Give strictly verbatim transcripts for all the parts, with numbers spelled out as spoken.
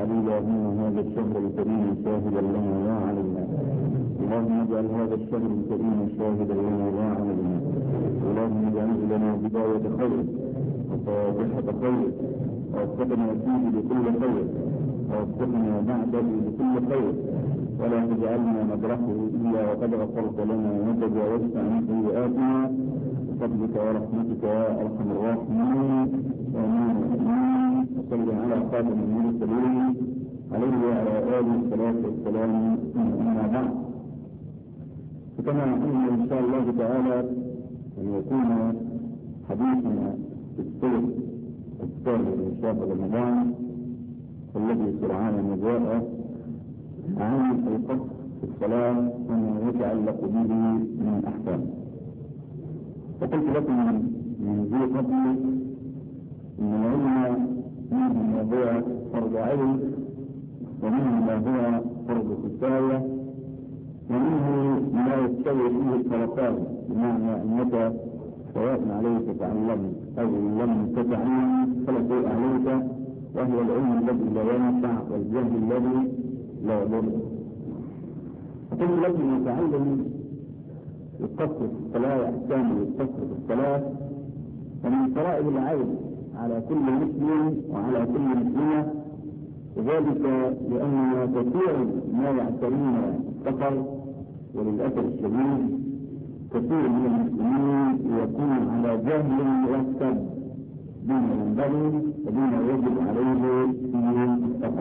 اجعل اللهم هذا الشهر الكريم شاهدا لنا لا علينا. اللهم اجعل هذا الشهر الكريم شاهدا لنا لا علينا. اللهم اجعله لنا بداية خير وفاتحة خير، ووفقنا فيه بكل خير، ووفقنا بعده بكل خير، ولا تجعلنا نبرحه الا وقد غفرت لنا وتجاوزت عن سيئاتنا بفضلك ورحمتك يا ارحم الراحمين. امين امين. وصل على خاتم المرسلين عليه وعلى اله الصلاه والسلام. اما بعد، فكما نقول ان شاء الله تعالى ان يكون حديثنا في الصيف الثاني من شهر رمضان الذي سرعان ما جاء عن القصد في الصلاه وما يتعلق به من احكام. فقلت لكم من ذي قبل ان العلم منه ما هو فرض عين، ومنه ما هو فرض كفايه، ومنه ما يستوي فيه الطرفان، بمعنى انك سواء عليك تعلمت او لم تتعلم فلا شيء عليك، وهو العلم الذي لا ينفع والجهل الذي لا يضر. فقلت لكم نتعلم القصر في الصلاه واحكام القصر في الصلاه، ومن فرائض العين على كل مسلم وعلى كل مسلمه، وذلك لاننا كثير ما يعترينا السفر، وللاسف الشديد كثير من المسلمين يكون على جهل مركب بما ينبغي وبما يجب عليه في السفر.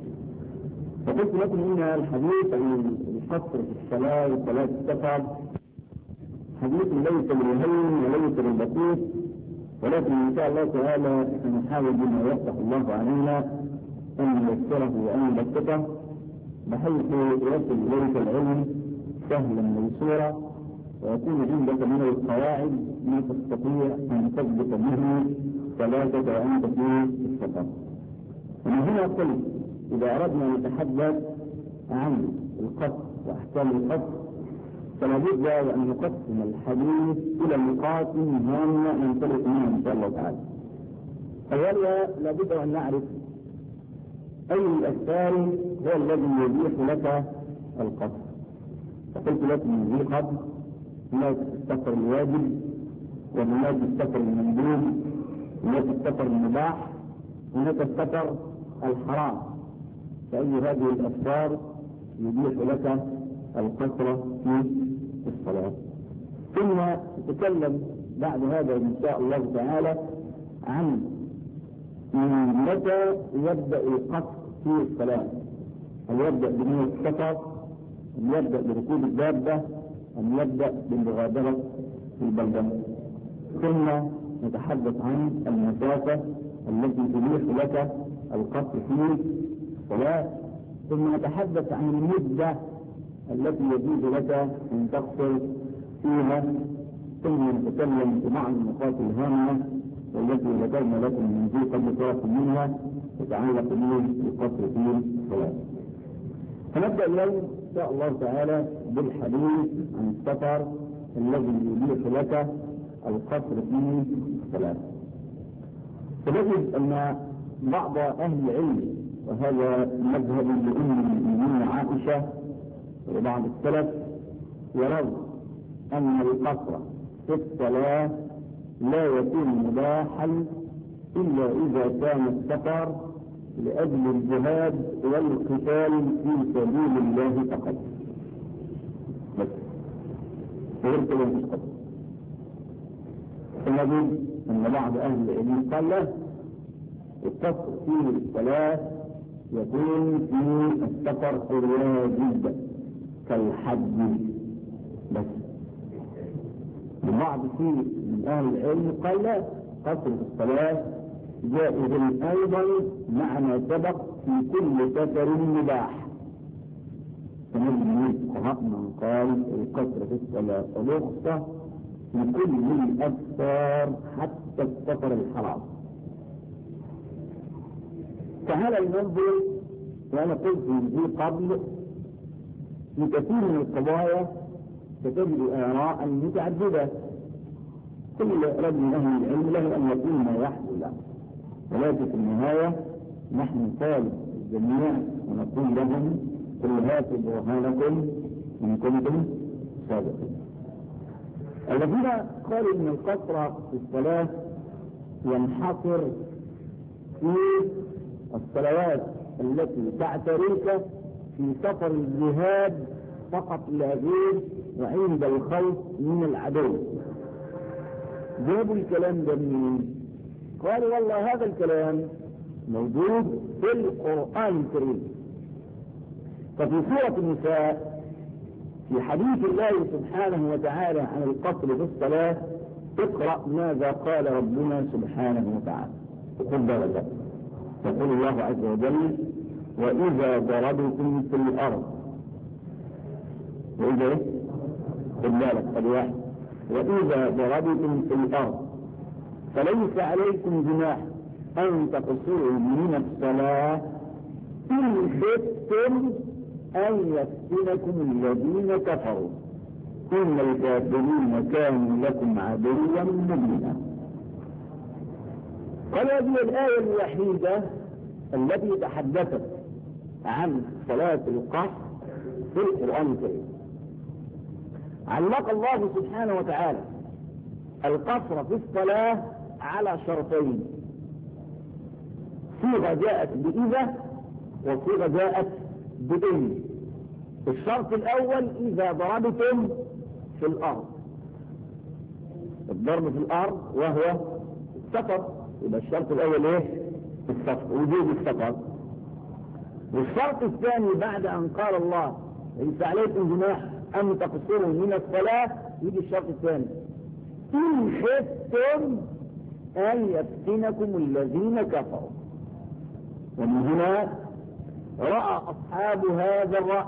فقلت لكم ان الحديث عن القصر في الصلاه وصلاه السفر حديث ليس بالهين وليس بالبسيط، ولكن ان شاء الله تعالى سنحاول بما يفتح الله علينا ان نيسره وان نبسطه بحيث يصل اليك العلم سهلا ميسورا، ويكون عندك من القواعد ما تستطيع ان تثبت به صلاتك وانت في السفر. ومن هنا قلت اذا اردنا ان نتحدث عن القصر واحكام القصر فلا بد ان نقسم الحديث الى نقاط هامه ننطلق منها ان شاء الله تعالى. اولا لابد ان نعرف اي الاسفار هو الذي يبيح لك القصر. فقلت لك من ذي قبل هناك السفر الواجب، وهناك السفر المندوب، هناك السفر المباح، هناك السفر الحرام. فأي هذه الأسفار يبيح لك القصر في الصلاة. ثم نتكلم بعد هذا إن شاء الله تعالى عن متى يبدأ القصر في الصلاة. هل يبدأ بنية السفر؟ أم يبدأ بركوب الدابة؟ أم يبدأ بالمغادرة في البلدة؟ ثم نتحدث عن المسافة التي تبيح لك القصر في الصلاة. ثم نتحدث عن المدة التي يجوز لك أن تقصر فيها. ثم نتكلم في بعض النقاط الهامة والتي ذكرنا لكم من ذي قبل طرف منها تتعلق بالقصر في الصلاة. فنبدأ اليوم إن شاء الله تعالى بالحديث عن السفر الذي يبيح لك القصر في الصلاة. فنجد أن بعض أهل العلم، وهذا مذهب لأم المؤمنين عائشة وبعض السلف، يرون أن القصر في الصلاة لا يكون مباحا إلا إذا كان السفر لأجل الجهاد والقتال في سبيل الله فقط. بس غير كده مش قصر. فنجد أن بعض أهل العلم قال لا، القصر في الصلاة يكون في السفر الواجب كالحج بس. وبعض في من أهل العلم قال لا، قصر في الصلاة جائز أيضا مع ما سبق في كل سفر مباح. فنجد من الفقهاء من قال القصر في الصلاة رخصة في كل الأسفار حتى السفر الحرام. تعالى ننظر، وأنا قلت في قبل في كثير من القضايا ستجد آراء متعددة، كل رجل من أهل العلم له أن يكون ما يحصل له، ولكن في النهاية نحن نطالب جميعا ونقول لهم قل هاتوا برهانكم إن كنتم صادقين. الذين قالوا إن القصر في الصلاة ينحصر في الصلوات التي تعتريك في سفر الجهاد فقط لا غير وعند الخوف من العدو. جابوا الكلام ده منين؟ قالوا والله هذا الكلام موجود في القرآن الكريم. ففي سورة النساء في حديث الله سبحانه وتعالى عن القصر في الصلاة اقرأ ماذا قال ربنا سبحانه وتعالى. خذ بالك يقول الله عز وجل وإذا ضربتم في الأرض وإذا خذ بالك الواحد وإذا ضربتم في الأرض فليس عليكم جناح أن تقصروا من الصلاة إن خفتم أن يفتنكم الذين كفروا إن الكافرين كانوا لكم عدوا مبينا. قال هذه الآية الوحيدة التي تحدثت عن صلاة القصر في القرآن الكريم. علق الله سبحانه وتعالى القصر في الصلاة على شرطين، صيغة جاءت بإذا وصيغة جاءت بإن. الشرط الأول إذا ضربتم في الأرض، الضرب في الأرض وهو السفر، يبقى الشرط الأول إيه؟ السفر، وجود السفر. والشرط الثاني بعد أن قال الله ليس عليكم جناح أن تقصروا من الصلاة يجي الشرط الثاني إن خفتم أن يفتنكم الذين كفروا. ومن هنا رأى أصحاب هذا الرأي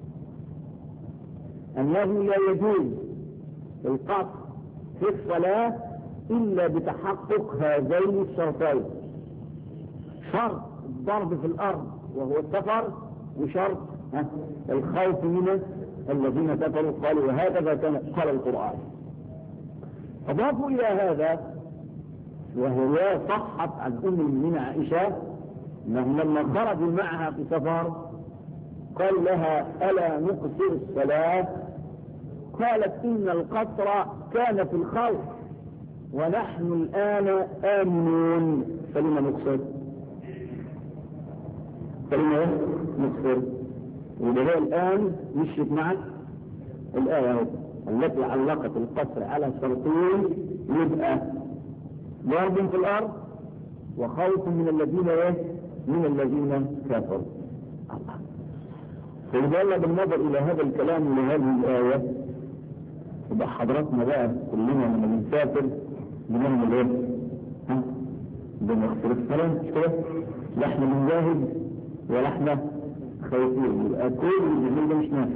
أنه لا يجوز القصر في الصلاة إلا بتحقق هذين الشرطين، شرط الضرب في الأرض وهو السفر، وشرط الخوف من الذين كفروا. قالوا وهكذا كان قال القرآن. أضافوا إلى هذا وهي صحت عن أم المؤمنين عائشة أنهم لما خرجوا معها في سفر قال لها ألا نقصر الصلاة؟ قالت إن القصر كان في الخوف ونحن الآن آمنون فلما نقصر فلما نقصر. وده الآن مشيت معك الآية التي علقت القصر على شرطين، يبقى ضرب في الأرض وخوف من الذين ايه؟ من الذين كفروا. فلذلك بالنظر إلى هذا الكلام لهذه الآية يبقى حضراتنا بقى كلنا لما بنسافر بنعمل ايه؟ ها؟ بنغفر الصلاة مش كده؟ لا احنا بنجاهد ولا احنا خايفين، يبقى كل اللي ده مش نافع.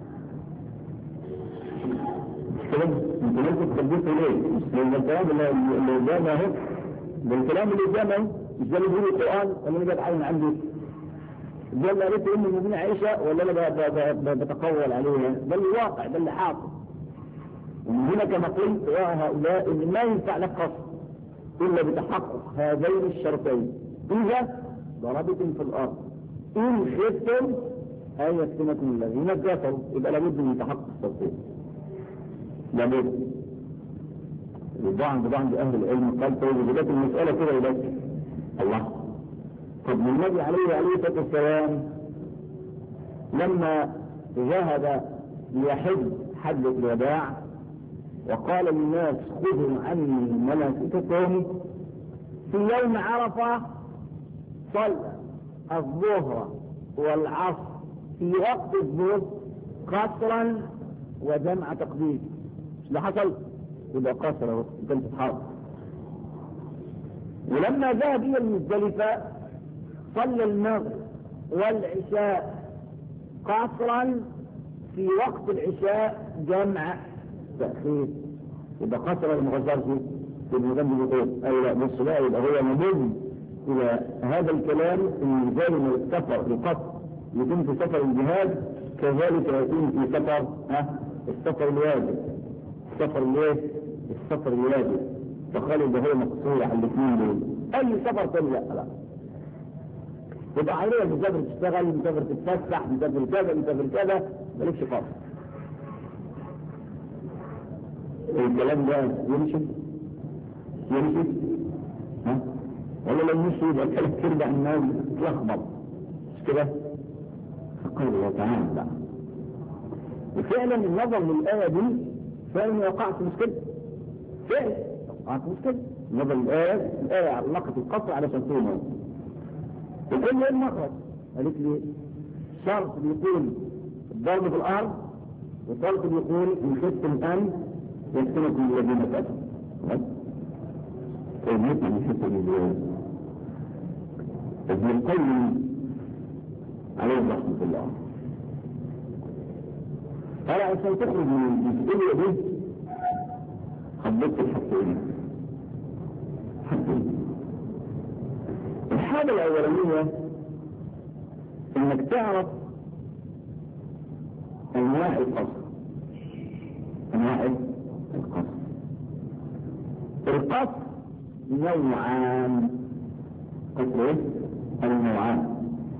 مش كده؟ انت لازم تثبته ليه؟ مش لان الكلام اللي قدامه اهو، ده الكلام اللي قدامه اهو، مش ده اللي بيقول القرآن ولا اللي بتعين عندي؟ ده اللي قالت ام المؤمنين عائشة ولا انا بتقول عليه؟ ده اللي واقع، ده اللي حاصل. ومن هنا كما قلت يا هؤلاء ان ما ينفع لك قصر الا بتحقق هذين الشرطين، اذا ضربتم في الارض ان خفتم ان يفتنكم الذين كفروا، يبقى لابد من تحقق الشرطين، لابد. وبعض بعض اهل العلم قال طيب وجدت المساله كده يبقى الله. طب النبي عليه عليه الصلاه والسلام لما ذهب ليحج حجة الوداع وقال للناس خذوا عني مناسككم، في يوم عرفة صلى الظهر والعصر في وقت الظهر قصرا وجمع تقديم. ده حصل يبقى قصر كانت حرب. ولما ذهب الى المزدلفة صلى المغرب والعشاء قصرا في وقت العشاء جمع تأخير، يبقى قصر المغزر في المغني يقول أي لا بص لا يبقى هو مضم إلى هذا الكلام إن زي ما السفر القصر يتم في سفر الجهاد كذلك يتم في سفر ها السفر الواجب، السفر الايه؟ السفر الواجب. فقالوا ده هو مقصور على الاثنين دول، أي سفر تاني لا لا. يبقى حضرتك مسافر تشتغل، مسافر تتفسح، مسافر كذا مسافر كذا، مالكش قصر. الكلام ده يمشي يمشي ها ولا لو مشي يبقى الكلام ترجع الناس تلخبط مش كده؟ فقال الله تعالى بقى. وفعلا النظر للآية دي فعلا وقعت مشكلة، فعلا وقعت مشكلة. النظر للآية الآية علقت القصر على شرطين، وكل يوم مخرج قالت لي شرط بيقول الضرب في الأرض، وشرط بيقول إن خفتم أن يفتنكم الذين كفروا. فهمتني من الحته دي ازاي؟ ابن القيم عليه رحمه الله قال عشان تخرج من الجزئيه دي حددت الحاجتين. حاجتين. الحاجه الاولانيه انك تعرف انواع القصر. انواع القصر القصر نوعان. قصر ايه؟ النوعان.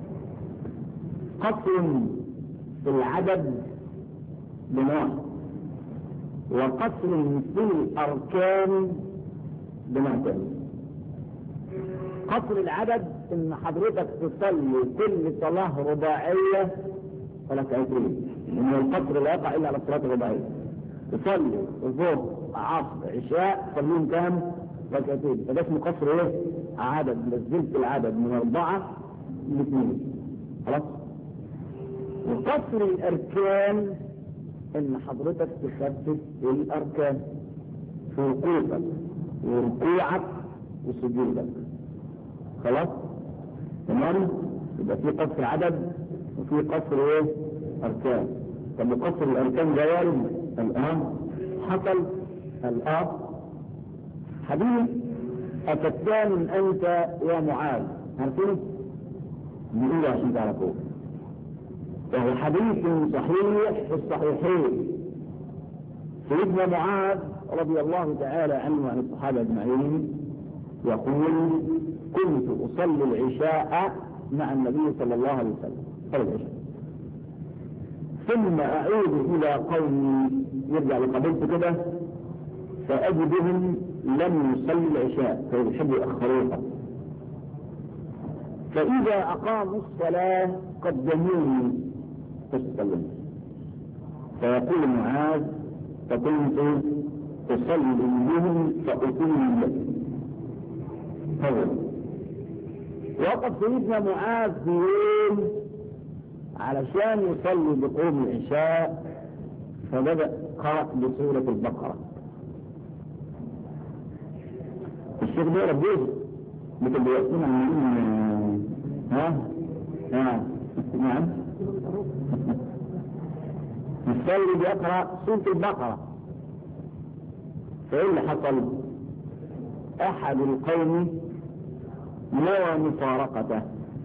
قصر في العدد بنوع، وقصر في الاركان بنوع تاني. قصر العدد ان حضرتك تصلي كل صلاه رباعيه ركعتين، ان القصر لا يقع الا على الصلاه الرباعيه. تصلي الظهر عصر عشاء صليهم كام؟ ركعتين. فده اسمه قصر ايه؟ عدد. نزلت العدد من اربعه لاثنين. خلاص. وقصر الاركان ان حضرتك تخفف الاركان في وقوفك وركوعك وسجودك. خلاص تمام. يبقى في قصر عدد وفي قصر ايه؟ اركان. طب قصر الاركان ده وارد الان حصل الان. حديث أفتان أنت يا معاذ، عارفين؟ بيقولوا عشان تعرفوه. وهو حديث صحيح في الصحيحين. سيدنا معاذ رضي الله تعالى عنه وعن الصحابة أجمعين يقول: كنت أصلي العشاء مع النبي صلى الله عليه وسلم، صلى العشاء، ثم أعود إلى قومي، يرجع لقبيلته كده، فأجدهم لم يصلي العشاء فيحبوا يأخروها، فإذا أقاموا الصلاة قدموني فاستلمت. فيقول معاذ: فكنت أصلي بهم فأتم لهم. وقف سيدنا معاذ في يوم علشان يصلي بقوم العشاء، فبدأ قرأ بسورة البقرة. الشيخ ده ربيه مثل بيقسم عن ها ها نعم السيد بيقرأ سورة البقرة. فإيه اللي حصل؟ أحد القوم نوى مفارقته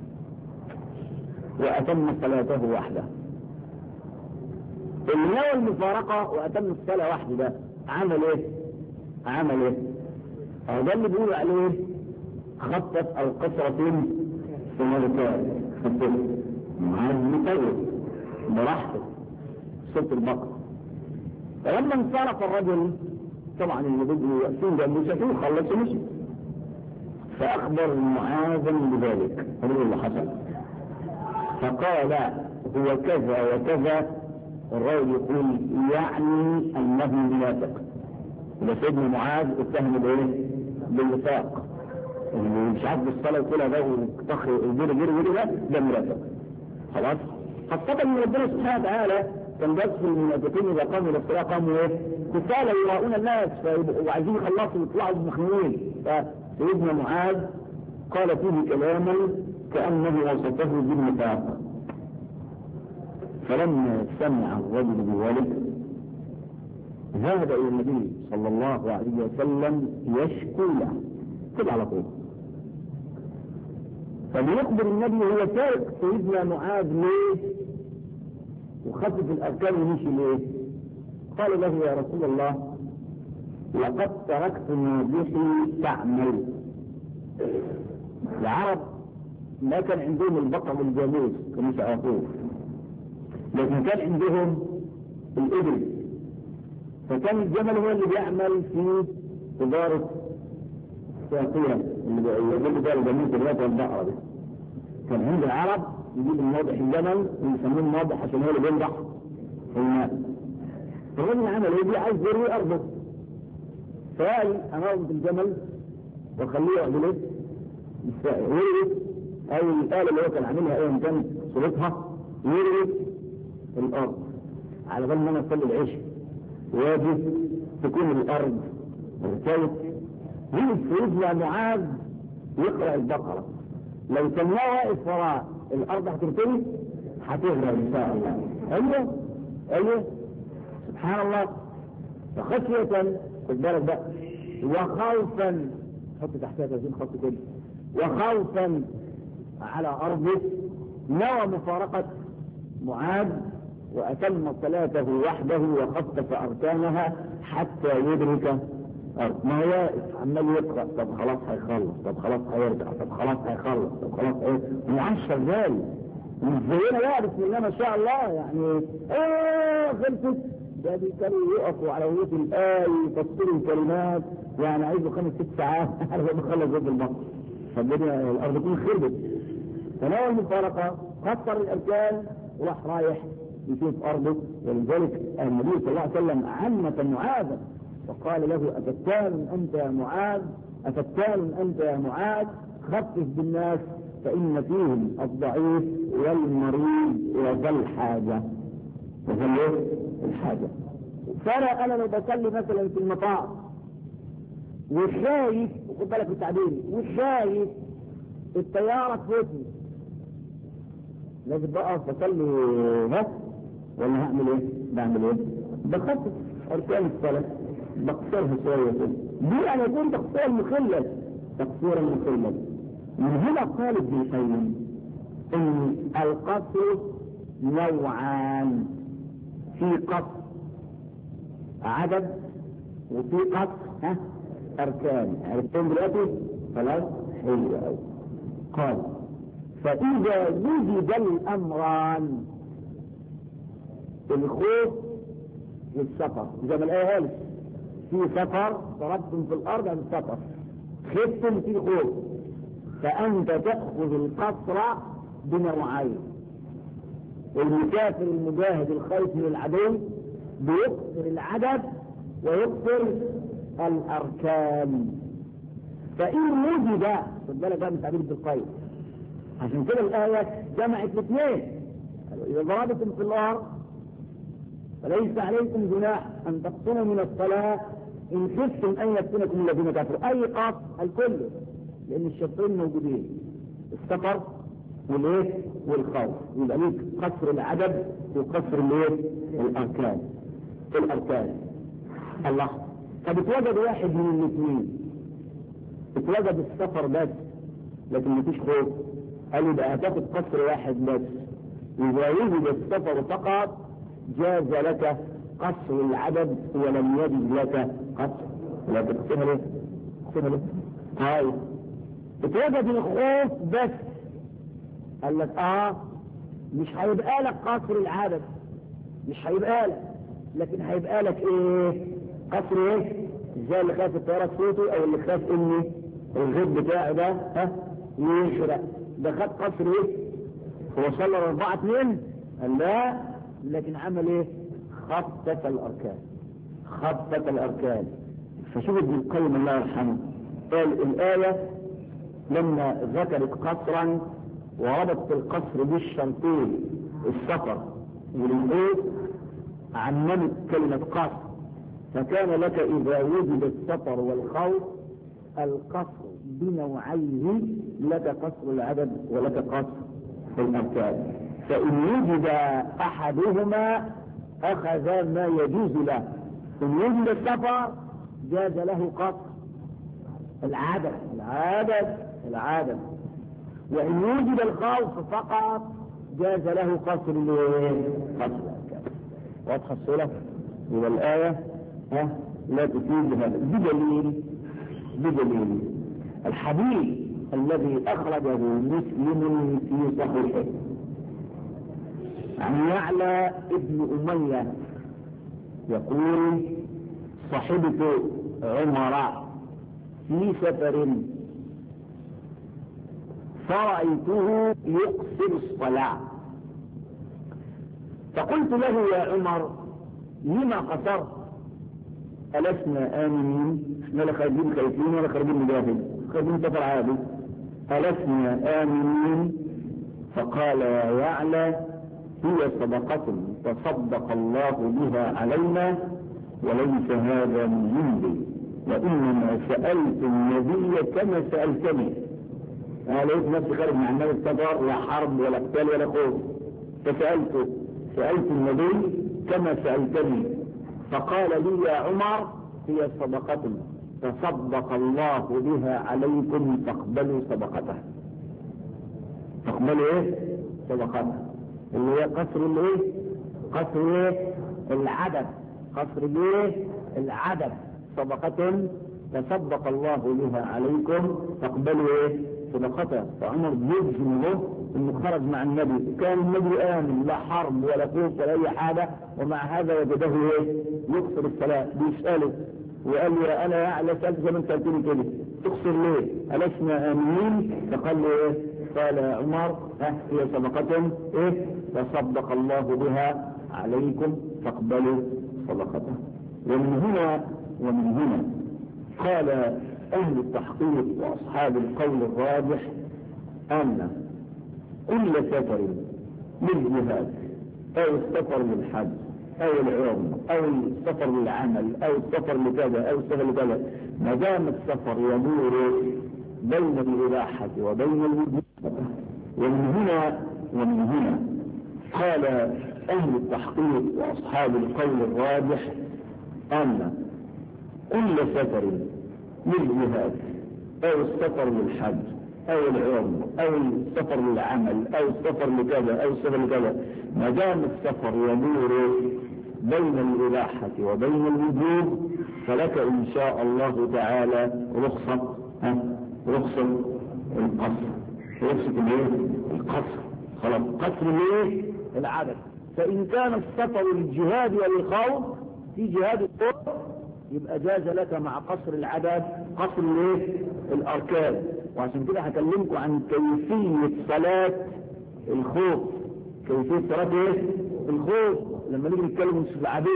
وأتم صلاته وحده. اللي نوى المفارقة وأتم الصلاة وحده ده عمل إيه؟ عمل إيه؟ هذا اللي بيقول عليه خطف أو قصرة في ملكات خطف معاذ مطول براحته سورة البقرة. فلما انصرف الرجل طبعا اللي بدوا يأتون جنبه شافوه خلصوا مشي، فأخبر معاذا بذلك. هو اللي حصل، فقال: هو كذا وكذا. الرجل يقول يعني أنه منافق. سيدنا معاذ اتهم بايه؟ بالنفاق. اللي مش عارف الصلاه وكلها ده وطخ الجري جري جري ده ده منافق. خلاص. خاصة ان ربنا سبحانه وتعالى كان بيصف المنافقين اذا قاموا الى الصلاه قاموا ايه؟ كسالى يراؤون الناس وعايزين يخلصوا ويطلعوا مخنوقين. فسيدنا معاذ قال فيه كلاما كانه وصفه بالنفاق. فلما سمع الرجل بذلك ذهب الى النبي صلى الله عليه وسلم يشكو له كده على طول. فبيخبر النبي هو تارك سيدنا معاذ ليه وخفف الاركان ومشي ليه؟ قال له: يا رسول الله، لقد تركت ناجحي تعمل. العرب ما كان عندهم البقر والجاموس كانوا يعرفوه، لكن كان عندهم الإبل، فكان الجمل هو اللي بيعمل في إدارة الساقية اللي بيقول الجاموس دلوقتي والبقرة دي. كان عند العرب يجيب الناضح الجمل ويسموه الناضح عشان هو اللي بينضح في الماء. فالراجل عمل ايه؟ دي عايز يروي أرضه، فقال أنا أربط الجمل وأخليه يعمل ايه؟ يروي أو الآلة اللي هو كان عاملها أيا كانت صورتها يروي الأرض على بال ما أنا أصلي العشاء، واجب تكون الأرض ارتوت. هي سيدنا معاذ يقرأ البقرة، لو كان واقف وراء الأرض هترتوي هتغرق إن شاء الله. أيوه أيوه سبحان الله. فخشية خد بالك بقى، وخوفا حط تحتها تزين خط كده، وخوفا على أرضه نوى مفارقة معاذ وأتم صلاته وحده وخفف أركانها حتى يدرك أرض. ما هو واقف عمال يقرأ، طب خلاص هيخلص، طب خلاص هيرجع، طب خلاص هيخلص، طب خلاص هيرجع، معاش شغال مش زينا بقى بسم الله ما شاء الله يعني ايه خلصت. ده كانوا يقفوا على وجه الآية يفسروا الكلمات، يعني عايزوا خمس ست ساعات على ما يخلص جزء البقر، فالدنيا الأرض تكون خربت. فنوى المفارقة خطر الأركان وراح رايح يشوف أرضه. ولذلك النبي صلى الله عليه وسلم عمة معاذا وقال له أفتان أنت يا معاذ، أفتان أنت يا معاذ، خفف بالناس فإن فيهم الضعيف والمريض وذا الحاجة وذا الحاجة. فأنا أنا لو بصلي مثلا في المطار وشايف، وخد بالك بالتعبير، وشايف الطيارة تفوتني، لازم بقى بصلي ها ولا هعمل ايه؟ بعمل ايه؟ بخفف أركان الصلاة، بقصرها شوية كده. دي أنا يكون تقصير مخلل، تقصير مخلل. من هنا قال ابن القيم ان القصر نوعان، في قصر عدد وفي قصر ها اركان. عرفتم دلوقتي؟ خلاص حلو قوي. قال فاذا وجد الامران، الخوف والسفر، زي ما الايه قالت في سفر ضربتم في الارض عن السفر، خفتم في خوف، فأنت تأخذ القصر بنوعين. المسافر المجاهد الخايف من العدو بيقصر العدد ويقصر الأركان. فإن وجد، خد بالك بقى من تعبير ابن القيم، عشان كده الآية جمعت الاثنين. إذا ضربتم في الأرض فليس عليكم جناح أن تقصروا من الصلاة إن خفتم أن يفتنكم الذين كفروا. أي قصر الكل، لأن الشرطين موجودين، السفر والايه والخوف. يبقى ليك قصر العدد وقصر الايه الاركان. الاركان الله. طب اتوجد واحد من الاثنين، اتوجد السفر بس لكن مفيش خوف، قالوا يبقى هتاخد قصر واحد بس. اذا وجد السفر فقط جاز لك قصر العدد ولم يجد لك قصر. لا تقسمها ليه؟ تقسمها ليه؟ طيب اتوجد الخوف بس، قال لك اه مش هيبقى لك قصر العدد، مش هيبقى لك، لكن هيبقى لك ايه؟ قصر ايه؟ زي اللي خاف الطياره تفوته او اللي خاف ان الغيب بتاعه ده ها يشرق، ده خد قصر ايه؟ هو صلى اربعة اتنين قال لا، لكن عمل ايه؟ خفف الاركان، خفف الاركان. فشوف ابن القيم الله يرحمه قال الايه لما ذكرت قصرا وربطت القصر بالشرطين السفر والخوف عممت كلمة قصر، فكان لك إذا وجد السفر والخوف القصر بنوعيه، لك قصر العدد ولك قصر الأركان. فإن وجد أحدهما أخذ ما يجوز له. إن وجد السفر جاز له قصر العدد العدد العدد وإن وجد الخوف فقط جاز له قصر قصر الأركان. واضحة الصورة؟ يبقى الآية ها لا تفيد هذا بدليل بدليل الحديث الذي أخرجه مسلم في صحيحه عن يعلى ابن أمية يقول: صحبت عمر في سفر فرأيته يقصر الصلاة، فقلت له: يا عمر لما قصرت؟ ألسنا آمنين؟ احنا لا خارجين خايفين ولا خارجين مجاهد، خارجين سفر عادي. ألسنا آمنين؟ فقال: يا يعلى هي صدقة تصدق الله بها علينا وليس هذا من عندي، وإنما سألت النبي كما سألتني. أنا لقيت نفسي خارج مع النبي السفر، لا حرب ولا قتال ولا خوف، فسألته سألت النبي كما سألتني، فقال لي: يا عمر هي صدقة تصدق الله بها عليكم فاقبلوا صدقته. تقبلوا ايه؟ صدقته، اللي هي قصر الايه؟ قصر ايه؟ العدد. قصر الايه؟ العدد. صدقة تصدق الله بها عليكم فاقبلوا ايه؟ صدقته. فعمر يجزم له انه خرج مع النبي، كان النبي آمن، لا حرب ولا خوف ولا اي حاجة، ومع هذا وجده ايه؟ يقصر الصلاة. بيسأله وقال له: انا يعلى سألت زي ما انت قلت لي كده، تقصر ليه؟ ألسنا آمنين؟ فقال له ايه؟ قال يا عمر: ها هي صدقة ايه؟ تصدق الله بها عليكم فاقبلوا صدقته. ومن هنا ومن هنا قال أهل التحقيق وأصحاب القول الراجح أن كل سفر للجهاد أو السفر للحج أو العمرة أو السفر للعمل أو السفر لكذا أو السفر لكذا، ما دام السفر يدور بين الإباحة وبين الوجوب. ومن هنا ومن هنا قال أهل التحقيق وأصحاب القول الراجح أن كل سفر للجهاد أو السفر للحج أو العمرة أو السفر للعمل أو السفر لكذا أو السفر لكذا، ما دام السفر يدور بين الإباحة وبين الوجوب، فلك إن شاء الله تعالى رخصة رخصة القصر. رخصة الايه؟ القصر. خلاص، قصر الايه؟ العدد. فإن كان السفر للجهاد وللخوف في جهاد الطرق يبقى جاز لك مع قصر العدد قصر الايه؟ الاركان. وعشان كده هكلمكم عن كيفية صلاة الخوف. كيفية صلاة ايه؟ الخوف لما نيجي نتكلم في العدو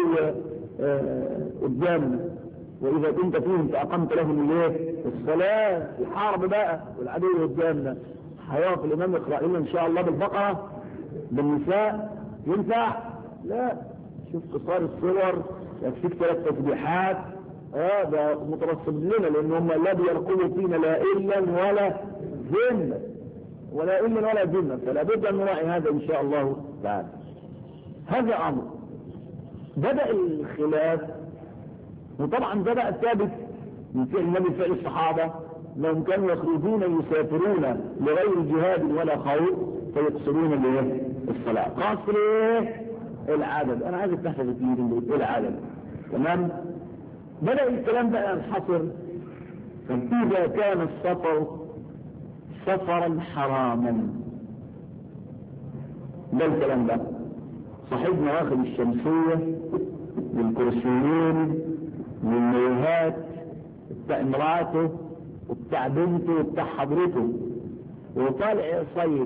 آه قدامنا، واذا كنت فيهم فاقمت لهم الايه؟ الصلاة. الحرب بقى والعدو قدامنا، هيقف الامام يقرأ لنا ان شاء الله بالبقرة بالنساء؟ ينفع؟ لا. شوف قصار الصور يكفيك ثلاث تسبيحات. اه ده مترصد لنا، لان هم لا بيرقبوا فينا لا الا ولا ذمه ولا الا ولا ذمه، فلا بد ان نراعي هذا ان شاء الله تعالى. هذا امر بدا الخلاف، وطبعا بدا ثابت من فعل النبي فعل الصحابه، انهم كانوا يخرجون يسافرون لغير جهاد ولا خوف فيقصرون الايه؟ الصلاه. قصر ايه؟ العدد. انا عايز تحفظ الاثنين ايه العدد. تمام. بدأ الكلام بقى ينحصر. فإذا كان السفر سفرا حراما، ده الكلام ده صاحبنا واخد الشمسية والكرسيين والميهات بتاع امراته وبتاع بنته وبتاع حضرته وطالع يصيف،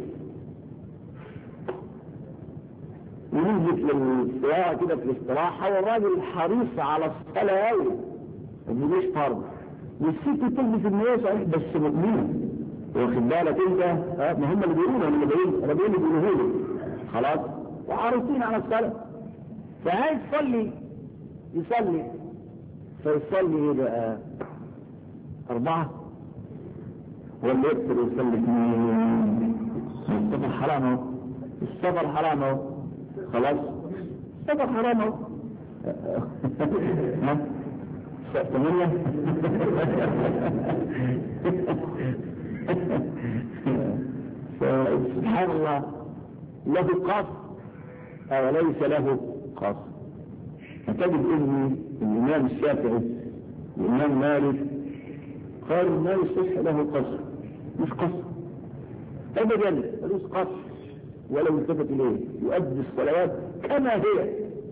ونزلت للسيارة كده في الاستراحة، والراجل حريص على الصلاة أوي، ما يجيش فرض، والست تلبس النية صحيح بس مؤمنة، واخد بالك انت؟ اه ما هم اللي بيقولوا اللي بيقولوا انا بيقول اللي بيقولوا خلاص، وحريصين على الصلاة. فعايز يصلي يصلي فيصلي ايه بقى؟ أربعة ولا يكثر يصلي اثنين؟ السفر حرام اهو، السفر حرام اهو، خلاص السفر حرام اهو. ها؟ ثمانية سبحان الله، له قصد أو ليس له قصد. فتجد إن الإمام الشافعي والإمام مالك قالوا ما يصح له قصد، مش قصر ابدا، ملوش قصر ولو التفت اليه، يؤدي الصلوات كما هي.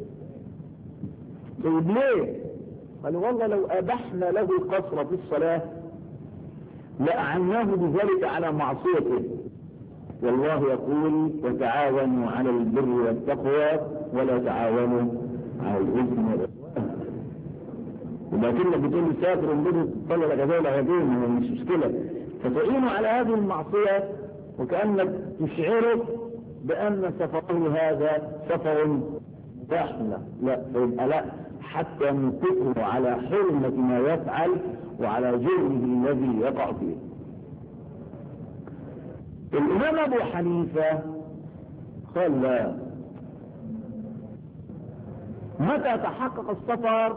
طيب ليه؟ قالوا والله لو ابحنا له القصر في الصلاه لأعناه بذلك على معصيته، والله يقول وتعاونوا على البر والتقوى ولا تعاونوا على الاثم والعدوان. ولكنك بتقول لي سافر ومبدو تصلي ركعتين ولا ركعتين مش مشكله، فتعينوا على هذه المعصيه وكانك تشعره بان سفره هذا سفر مباح. لا فيبقى لا، حتى نتفق على حرمه ما يفعل وعلى جرمه الذي يقع فيه. الامام ابو حنيفه قال لا، متى تحقق السفر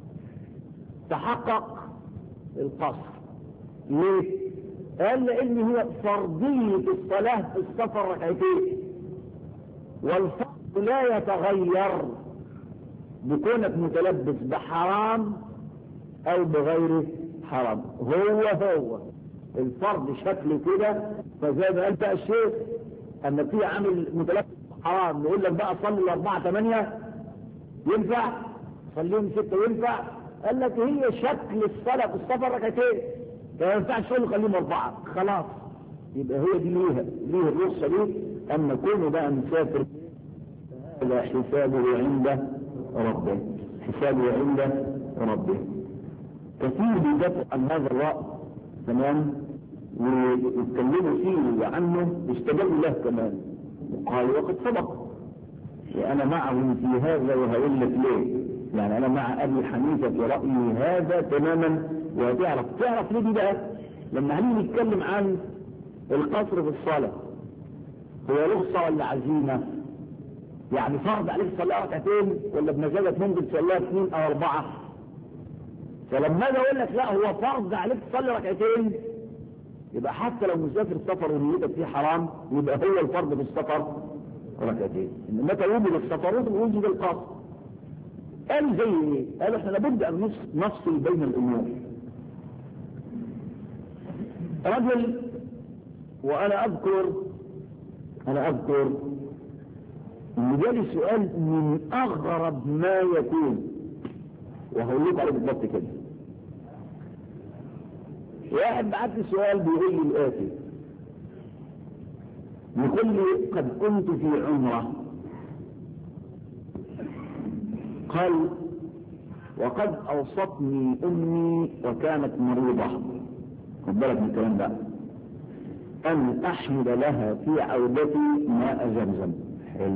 تحقق القصر. ليه؟ قال لان هي فرضيه الصلاه في السفر ركعتين، والفرض لا يتغير بكونك متلبس بحرام او بغير حرام، هو هو الفرض شكله كده. فزي ما قال بقى الشيخ ان في عامل متلبس بحرام يقول لك بقى صلي الاربعه ثمانيه ينفع، صليهم سته ينفع. قال لك هي شكل الصلاه في السفر ركعتين، ما ينفعش تقول خليهم اربعه خلاص. يبقى هي دي ليها ليه الرخصه دي. اما كونه بقى مسافر هذا حسابه عند ربه، حسابه عند ربه. كثير بيدافع عن هذا الرأي تمام ويتكلموا فيه عنه، استدلوا له كمان وقالوا وقد سبق وانا معهم في هذا وهقول لك ليه. يعني انا مع ابي حنيفه في رايي هذا تماما. وهتعرف تعرف ليه دي بقى لما هنيجي نتكلم عن القصر في الصلاه، هو رخصه ولا عزيمه؟ يعني فرض عليك تصليها ركعتين ولا بمزاجك ممكن تصليها اثنين او اربعه؟ فلما اجي اقول لك لا هو فرض عليك تصلي ركعتين، يبقى حتى لو مسافر سفر ونيتك فيه حرام يبقى هو الفرض في السفر ركعتين. ان متى وجد السفر وجد القصر. قال زي ايه؟ قال احنا لابد ان نفصل بين الامور. رجل وانا اذكر انا اذكر ان جالي سؤال من اغرب ما يكون، وهقول لكم عليه بالضبط كده. واحد بعت لي سؤال بيقول لي الاتي، يقول لي قد كنت في عمره، قال وقد اوصتني امي وكانت مريضه، خد بالك من الكلام ده، ان احمل لها في عودتي ماء زمزم. حلو.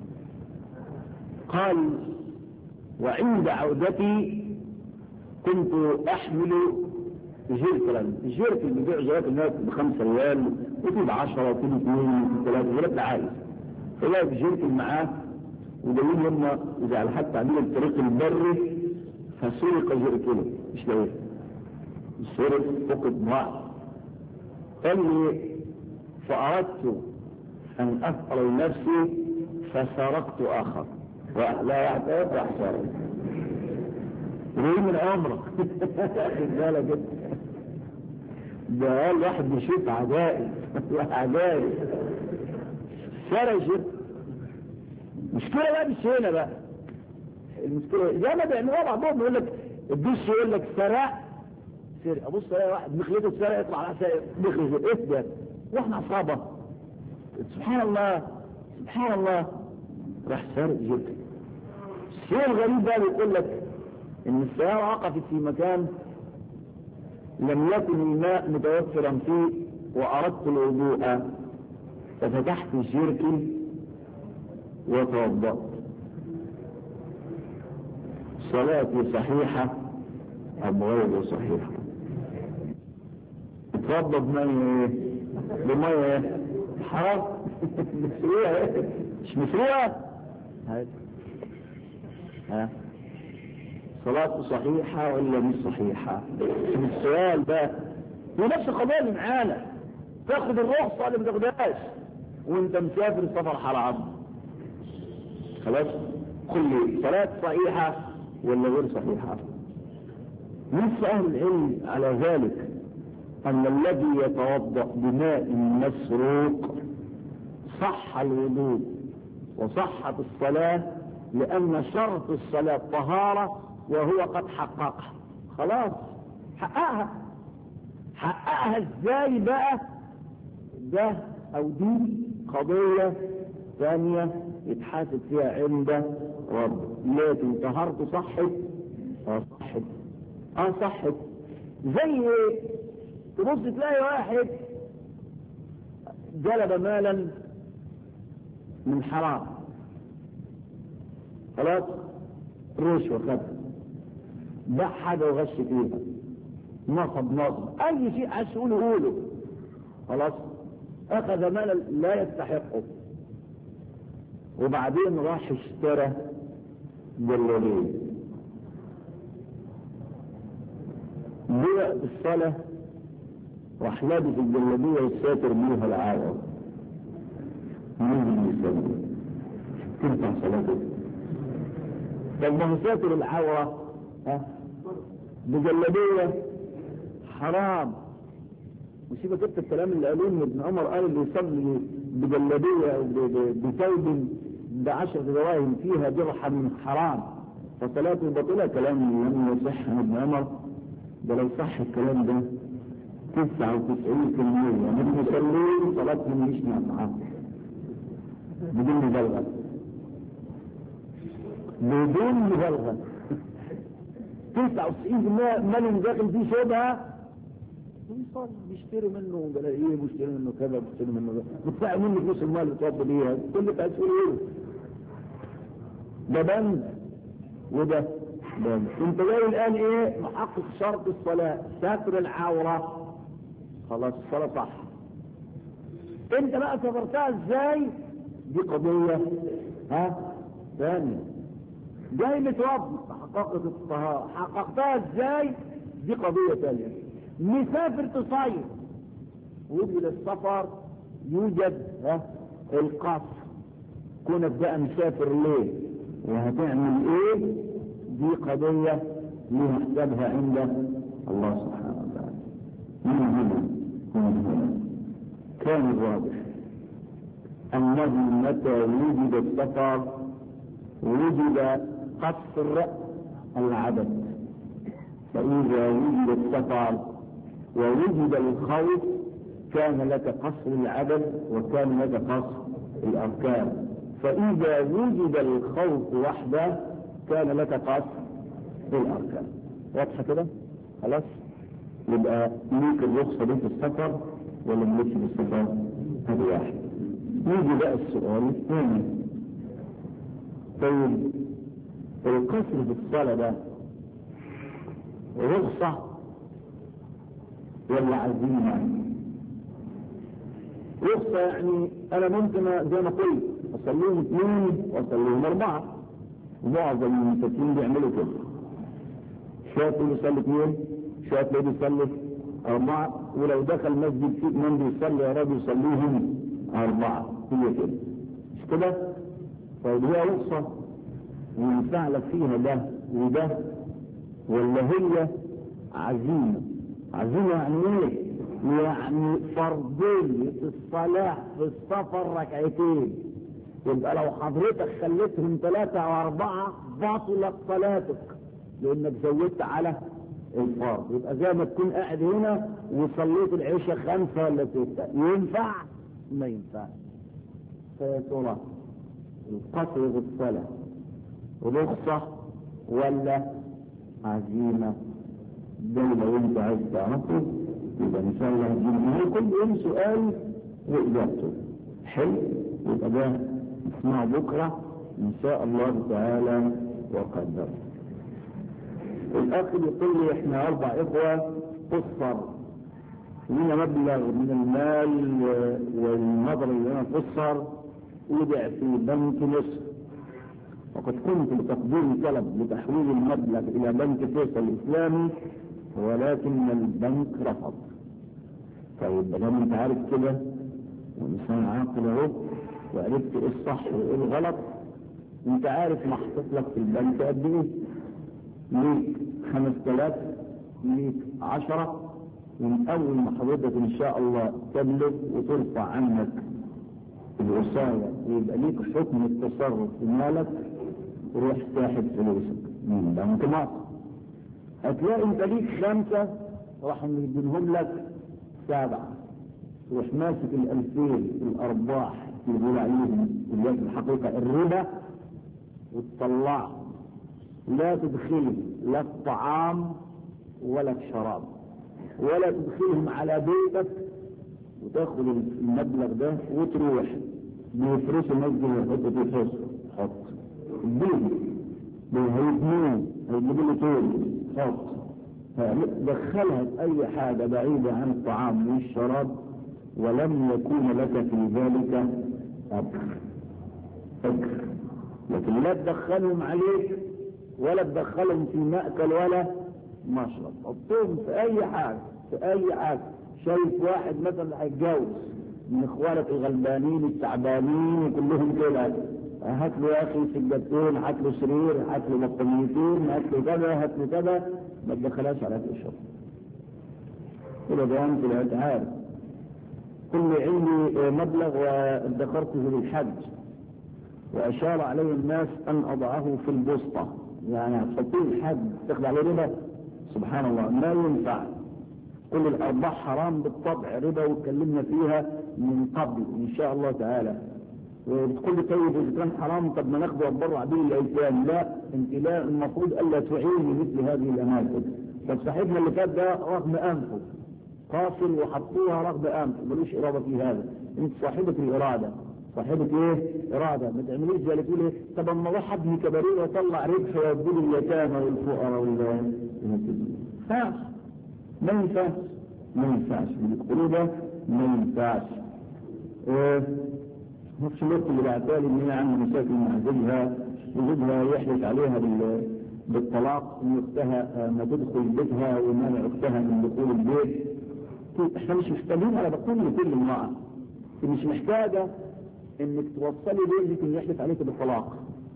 قال وعند عودتي كنت احمل جيركلا، الجيركل بيبيع جوات الناس بخمسة ريال وفي بعشرة وفي اثنين وفي ثلاثة ولاد عايز، فلاقي الجيركل معاه وجايين هم اذا على حتى عاملين الطريق البري فسرق جيركله مش لاقيه، سرق فقد ضاع. قال لي فاردت ان افعل نفسي فسرقت اخر، لا يحتاج احسن ليه من عمرك خد بالك ده قال واحد بيشوف عجائب عجائب سرق. مشكلة بقى مش هنا بقى المشكلة زي ما بيعملوها بعضهم، يقول لك الدش يقول لك سرق سرق، ابص الاقي واحد مخلته سرق يطلع على سرق مخلته ايه ده واحنا عصابة. سبحان الله سبحان الله راح سرق جدا. الشيء الغريب بقى بيقول لك ان السيارة وقفت في مكان لم يكن الماء متوفرا فيه واردت الوضوء ففتحت الجيركن وتوضأت. صلاتي صحيحة ام غير صحيحة؟ اتوضأ بمية بمية حرام مسروقة مش مسروقة ها صلاته صحيحة ولا مش صحيحة؟ السؤال ده ونفس القضية اللي معانا، تاخد الرخصة اللي ما تاخدهاش وانت مسافر سفر حرام خلاص. قل لي صلاة صحيحة ولا غير صحيحة؟ نص اهل العلم على ذلك أن الذي يتوضأ بماء مسروق صح الوضوء وصحت الصلاة، لأن شرط الصلاة طهارة وهو قد حققها. خلاص حققها. حققها ازاي بقى؟ ده او دي قضية ثانية يتحاسب فيها عند رب. لكن طهارته صحت؟ اه صحت. اه صحت. زي تبص تلاقي واحد جلب مالا من حرام، خلاص رشوة خدها، باع حاجة وغش فيها، نصب نصب، اي شيء عايز تقوله قوله، خلاص اخذ مالا لا يستحقه، وبعدين راح اشترى جلابيه بيع بالصلاة، راح لابس الجلابيه والساتر بيها العاوة، مين يسوي؟ تنفع صلاته؟ طب ما هو ساتر العورة ها بجلابيه حرام. وسيبك انت الكلام اللي قالوه ان ابن عمر قال اللي يصلي بجلابيه او بثوب بعشرة دراهم فيها درهم حرام فصلاته باطله، كلام لم يصح عن ابن عمر. ده لو صح الكلام ده تسعة وتسعين في المية من المصلين صلاتهم مش نافعة بدون مبالغة، بدون مبالغة. تسعة وتسعين في المية مالهم داخل فيه شبهة، بيصلي بيشتري منه جلايب بيشتري منه كذا بيشتري منه ده، بتدفع منه فلوس المال اللي توضى بيها، كل اللي عايز تقول ايه؟ ده بند وده بند. انت جاي الان ايه؟ محقق شرط الصلاة ستر العورة، خلاص الصلاة صح. انت بقى صبرتها ازاي؟ دي قضية ها ثانية. جاي متوضى حققت الطهارة، حققتها ازاي؟ دي قضية ثانية. مسافر تصيف وجد السفر يوجد ها القصر، كونك بقى مسافر ليه وهتعمل ايه؟ دي قضية لها حسابها عند الله سبحانه وتعالى. من هنا من هنا كان الواضح انه متى وجد السفر وجد قصر العدد، فإذا وجد السفر ووجد الخوف كان لك قصر العدد وكان لك قصر الأركان، فإذا وجد الخوف وحده كان لك قصر الأركان. واضحة كده؟ خلاص؟ يبقى ليك الرخصة دي في السفر ولا مليكش في السفر؟ هذا واحد. يجي بقى السؤال الثاني، طيب القصر في الصلاة ده رخصة ولا عزيمة؟ رخصة يعني انا ممكن زي ما قلت اصليهم اثنين واصليهم اربعة، ومعظم المساكين بيعملوا كده، شايف اللي يصلي اثنين شايف اللي بيصلي اربعة، ولو دخل مسجد فيه من بيصلي يا رب يصليهم اربعة، هي كده مش كده؟ طيب هي رخصة وينفع لك فيها ده وده ولا هي عزيمة؟ عزيمة يعني ايه؟ يعني فرضية الصلاة في السفر ركعتين، يبقى لو حضرتك خليتهم ثلاثة او اربعة باطلت صلاتك لانك زودت على الفرض. يبقى زي ما تكون قاعد هنا وصليت العشاء خمسة ولا ستة، ينفع؟ ما ينفع. فيا ترى القصر في الصلاة رخصة ولا عزيمة؟ ده لو انت عايز تعرفه يبقى ان شاء الله هتجيب كل يوم سؤال واجابته حلو، يبقى ده نسمعه بكره ان شاء الله تعالى وقدر. الاخ يقول لي احنا اربع اخوه قصر لنا مبلغ من المال والنظر اللي انا قصر ودع في بنك مصر، وقد كنت بتقديم طلب لتحويل المبلغ الى بنك فيصل الاسلامي ولكن البنك رفض. طيب بدل انت عارف كده وانسان عاقل اهو وعرفت ايه الصح وايه الغلط، انت عارف محطوط لك في البنك قد ايه؟ ليك خمس تلاف، ليك عشرة، من أول ما حضرتك إن شاء الله تبلغ وترفع عنك الوصاية ويبقى ليك حكم التصرف في مالك، روح ساحب فلوسك من بنك مصر. هتلاقي انت ليك خمسة راح ندينهم لك سبعة، تروح ماسك الألفين الأرباح اللي بيقول عليهم اللي في الحقيقة الربا وتطلعهم، لا تدخلهم لا الطعام ولا الشراب ولا تدخلهم على بيتك، وتاخد المبلغ ده وتروح بيفرسوا مسجد ويحطوا فيه حصر، حط البيت هيبنوه هيجيبوا له طول حط، دخلها في اي حاجه بعيده عن الطعام والشراب ولم يكون لك في ذلك اجر اجر لكن لا تدخلهم عليك ولا تدخلهم في مأكل ولا مشرب، حطهم في اي حاجه في اي حاجه. شايف واحد مثلا هيتجوز من اخوانك الغلبانين التعبانين وكلهم كده، هات له يا اخي سجادتين، هات له سرير، هات له بطانيتين، هات له كذا هات له كذا، ما تدخلهاش على اكل الشرب. كده ده انت الاتعاب. كل عندي مبلغ وادخرته للحج، واشار عليه الناس ان اضعه في البسطه، يعني هتحطيه الحج تاخد عليه ربا؟ سبحان الله ما ينفع. كل الارباح حرام بالطبع ربا، واتكلمنا فيها من قبل ان شاء الله تعالى. وبتقول لي طيب اذا كان حرام طب ما ناخده ونبرع به الايتام، لا انت لا، المفروض الا تعيني مثل هذه الاماكن. طب صاحبنا اللي فات ده رغم انفه قاصر وحطوها رغم انفه ملوش اراده في هذا، انت صاحبه الاراده، صاحبه ايه؟ اراده، ما تعمليش زي اللي تقول ايه طب اما اروح ابني كباريه واطلع ربح وادي اليتامى والفقراء وال فاش ما ينفعش ما ينفعش اللي ده ما ينفعش. ايه نفس الوقت اللي بعتالي ان هي عندها مشاكل مع زوجها وزوجها يحلف عليها بالطلاق ان اختها ما تدخل بيتها ومانع اختها من دخول البيت. احنا مش محتاجين، انا بقول لكل امراه مش محتاجه انك توصلي بيتك ان يحلف عليك بالطلاق.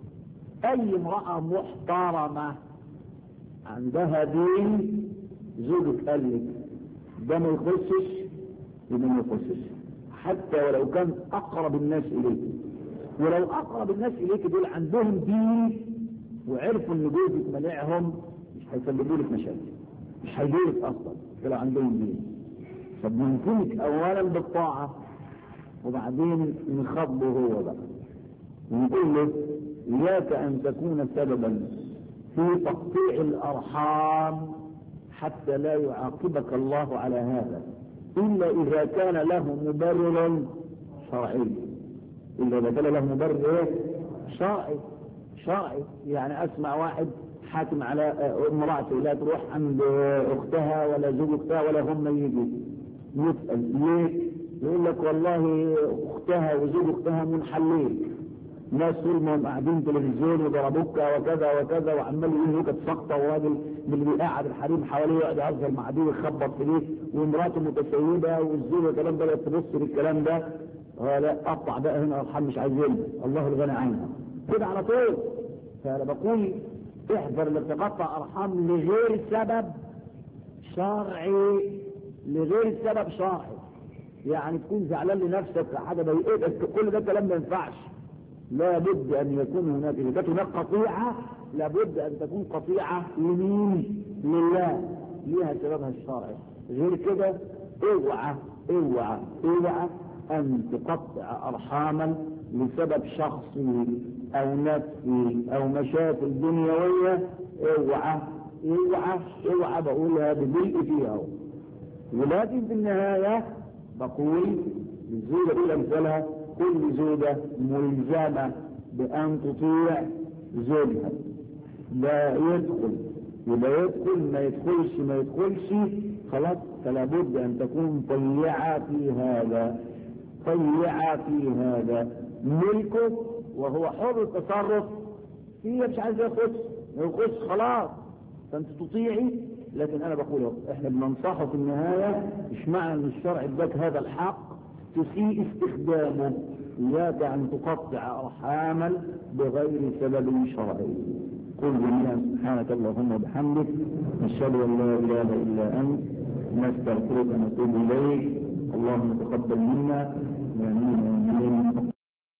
اي امراه محترمه عندها دين زوجك قال لك ده ما يخصش يبقى ما يخصش، حتى ولو كان اقرب الناس اليك. ولو اقرب الناس اليك دول عندهم دين وعرفوا ان جوزك منعهم مش هيسببوا لك مشاكل، مش هيجيلك اصلا لو عندهم دين. فبننفذك اولا بالطاعه وبعدين نخبه هو بقى ونقول له اياك ان تكون سببا في تقطيع الارحام حتى لا يعاقبك الله على هذا إلا إذا كان له مبرر شرعي. إلا إذا كان له مبرر شرعي شرعي يعني أسمع واحد حاكم على امرأته لا تروح عند أختها ولا زوج أختها ولا هم يجي، يسأل ليه؟ يقول لك والله أختها وزوج أختها منحلين، ناس طول قاعدين تلفزيون وضربوك وكذا وكذا وعمال يقول لك سقطه، وراجل من اللي بيقعد الحريم حواليه يقعد يهزر مع دي ويخبط في دي، ومراته متسيبه والزوجه الكلام ده تبص للكلام ده لا قطع بقى هنا ارحام مش عايزين الله الغني عنها كده على طول. فانا بقول احذر انك تقطع ارحام لغير سبب شرعي، لغير سبب شرعي يعني تكون زعلان لنفسك حاجه ضايقتك، كل ده كلام ما ينفعش. لا بد ان يكون هناك اذا كانت هناك قطيعه لابد ان تكون قطيعه لمين؟ لله، ليها سببها الشرعي. غير كده اوعى اوعى اوعى ان تقطع ارحاما لسبب شخصي او نفسي او مشاكل دنيويه. اوعى اوعى اوعى بقولها بملء فيها. ولكن في النهايه بقول الزوجه دي امثالها كل زوجة ملزمة بأن تطيع زوجها، لا يدخل يبقى يدخل ما يدخلش ما يدخلش خلاص. فلا بد أن تكون طيعة في هذا، طيعة في هذا ملكه وهو حر التصرف فيه، مش عايز يخش يخش خلاص فأنت تطيعي. لكن أنا بقول إحنا بننصحه في النهاية مش معنى أن الشرع اداك هذا الحق تسيء استخدامه. إياك أن تقطع أرحاما بغير سبب شرعي. قل جميعا سبحانك اللهم وبحمدك نشهد أن لا إله إلا أنت نستغفرك ونتوب إليك. اللهم تقبل منا. آمين آمين.